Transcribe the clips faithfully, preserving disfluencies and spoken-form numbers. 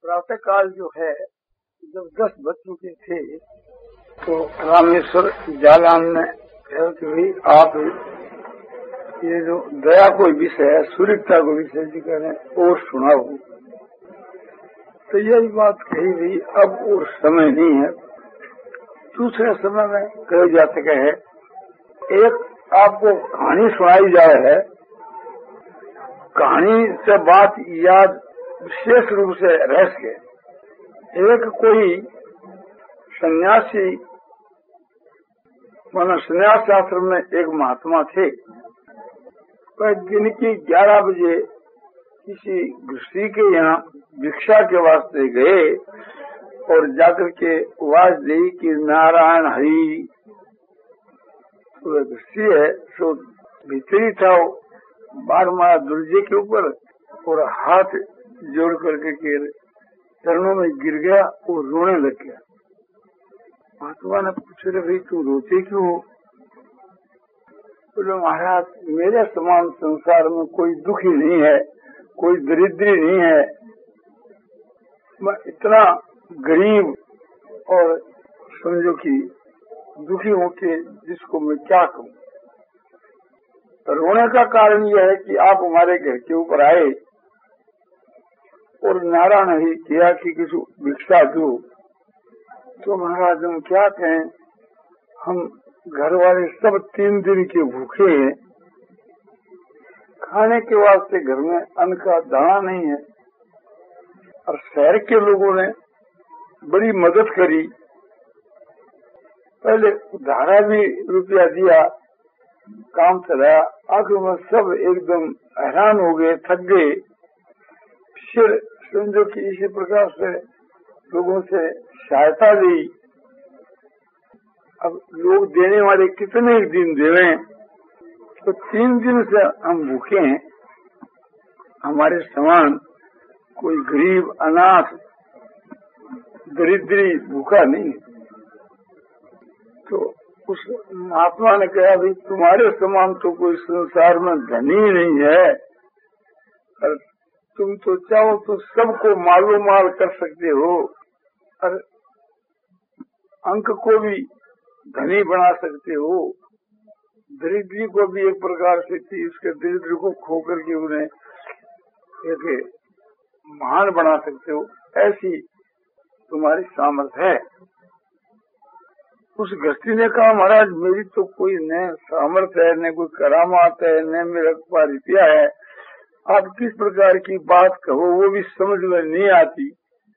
प्रातः काल जो है जब दस बज चुके थे तो रामेश्वर जालान ने कहा कि भाई आप ये जो दया कोई विषय है, सूर्यता को विषय जी करें और सुनाओ। तो यही बात कही भाई अब और समय नहीं है। दूसरे समय में कहे जाते कहे एक आपको कहानी सुनाई जाए है, कहानी से बात याद विशेष रूप से रह सके। एक कोई सन्यासी माना सन्यास आश्रम में एक महात्मा थे, पर दिन की ग्यारह बजे किसी ऋषि के यहाँ भिक्षा के वास्ते गए और जाकर के आवाज दी कि नारायण हरि। तो ऋषि है सो भीतरी था, बार मारा दुर्जे के ऊपर और हाथ जोड़ करके के चरणों में गिर गया और रोने लग गया। महात्मा ने पूछा भाई तू रोते क्यों हो? बोले महाराज मेरे समान संसार में कोई दुखी नहीं है, कोई दरिद्री नहीं है। मैं इतना गरीब और समझो कि दुखी हूँ कि जिसको मैं क्या कहूँ। तो रोने का कारण यह है कि आप हमारे घर के ऊपर आए और नारायण ही किया कि किसी भिक्षा दो। तो महाराज हम क्या कहें, हम घर वाले सब तीन दिन के भूखे हैं, खाने के वास्ते घर में अन्न का दाना नहीं है। और शहर के लोगों ने बड़ी मदद करी, पहले उधारा भी रुपया दिया, काम चलाया। आखिर में सब एकदम हैरान हो गए, थक गए। फिर समझो कि इसी प्रकार से लोगों से सहायता दी। अब लोग देने वाले कितने दिन देवें, तो तीन दिन से हम भूखे हैं। हमारे समान कोई गरीब अनाथ दरिद्री भूखा नहीं। तो उस महात्मा ने कहा भाई तुम्हारे समान तो कोई संसार में धनी नहीं है, और तुम तो चाहो तो सबको मालो माल कर सकते हो और अंक को भी धनी बना सकते हो, दरिद्री को भी एक प्रकार से थी उसके दरिद्र को खो करके उन्हें एक महान बना सकते हो। ऐसी तुम्हारी सामर्थ्य है। उस गृहस्थी ने कहा महाराज मेरी तो कोई न सामर्थ्य है, न कोई करामात है, न मेरा कोई रुपया है। आप किस प्रकार की बात कहो वो भी समझ में नहीं आती।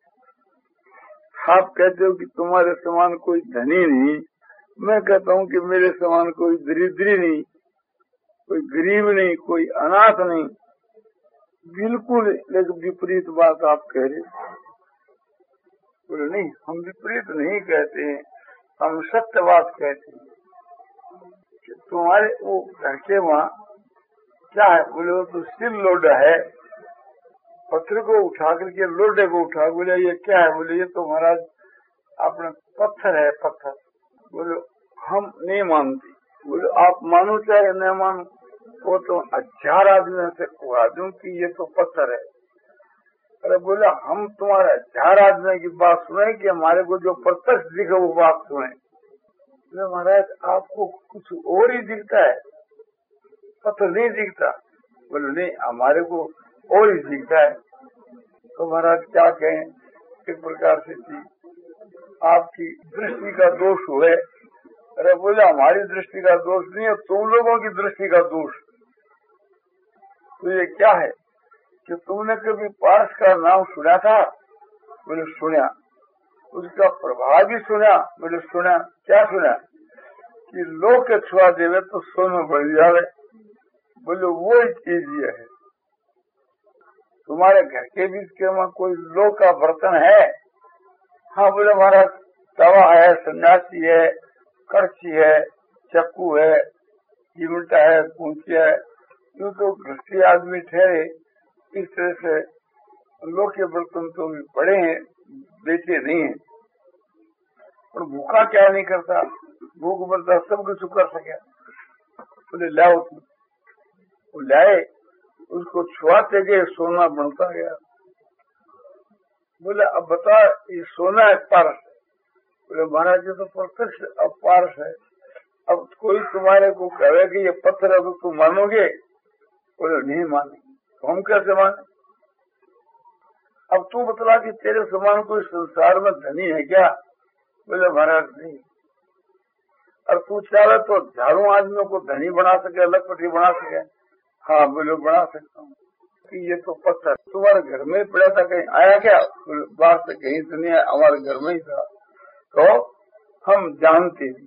आप कहते हो कि तुम्हारे समान कोई धनी नहीं, मैं कहता हूँ कि मेरे समान कोई दरिद्री नहीं, कोई गरीब नहीं, कोई अनाथ नहीं। बिल्कुल एक विपरीत बात आप कह रहे। बोले नहीं हम विपरीत नहीं कहते हैं, हम सत्य बात कहते हैं। तुम्हारे वो घर के वहाँ क्या है? बोले वो तो सिल लोडा है, पत्थर को उठा करके लोडे को उठा। बोले ये क्या है? बोले ये तो महाराज अपना पत्थर है, पत्थर। बोले हम नहीं मानते। बोले आप मानो चाहे न मानो, वो तो हजार आदमी से कहा दूं कि ये तो पत्थर है। अरे बोले हम तुम्हारे हजार आदमी की बात सुने कि हमारे को जो प्रत्यक्ष दिखे वो बात सुने। बोले महाराज आपको कुछ और ही दिखता है, पत्थर नहीं दिखता। बोले नहीं हमारे को और ही दिखता है। तो महाराज क्या कहें, एक प्रकार से थी आपकी दृष्टि का दोष हुए। अरे बोले हमारी दृष्टि का दोष नहीं है, तुम लोगों की दृष्टि का दोष। तो ये क्या है कि तुमने कभी पारस का नाम सुना था? बोले सुना। उसका प्रभाव भी सुना? बोले सुना। क्या सुना? कि लोग के छुआ देवे तो सोना बढ़ जावे। बोले वो चीज ये है। तुम्हारे घर के बीच के वहाँ कोई लोह का बर्तन है? हाँ बोले हमारा तवा है, सन्यासी है, करछी है, चक्कू है, चिमटा है, पूंछी है। यूँ तो गृहस्थी आदमी ठहरे इस तरह से लोह के बर्तन तो भी पड़े हैं, बेचे नहीं है। और भूखा क्या नहीं करता, भूख मरता सब कुछ कर सके। बोले लाओ तुम। वो लाए, उसको छुआते गए सोना बनता गया। बोले अब बता ये सोना है पारस है? बोले महाराज जी तो प्रत्यक्ष अब पारस है। अब कोई तुम्हारे को कहे कि ये पत्थर है तो तुम मानोगे? बोले नहीं मानेंगे। तो हम कैसे माने? अब तू बतला कि तेरे समान कोई संसार में धनी है क्या? बोले महाराज नहीं। और तू चाहे तो हजारों आदमियों को धनी बना सके, लखपति बना सके? हाँ बोले बना सकता हूँ। कि ये तो पत्थर तुम्हारे घर में पड़ा था, कहीं आया क्या? बाहर से कहीं से नहीं आया, हमारे घर में ही था। तो हम जानते नहीं,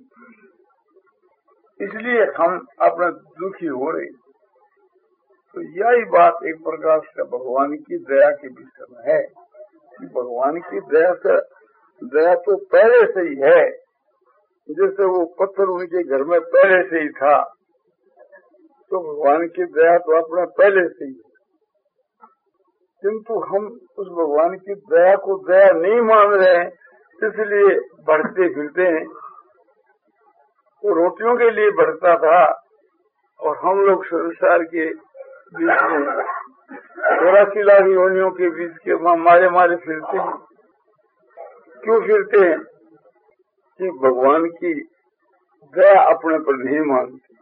इसलिए हम अपना दुखी हो रहे। तो यही बात एक प्रकार से भगवान की दया के विषय में है कि भगवान की दया से, दया तो पहले से ही है, जैसे वो पत्थर उनके घर में पहले से ही था, तो भगवान की दया तो अपना पहले से ही है। किंतु हम उस भगवान की दया को दया नहीं मान रहे हैं, इसलिए बढ़ते फिरते हैं। वो रोटियों के लिए बढ़ता था और हम लोग संसार के बीच में चौरासी लाख योनियों के बीच के मारे मारे फिरते हैं। क्यों फिरते हैं? कि भगवान की दया अपने पर नहीं मानते।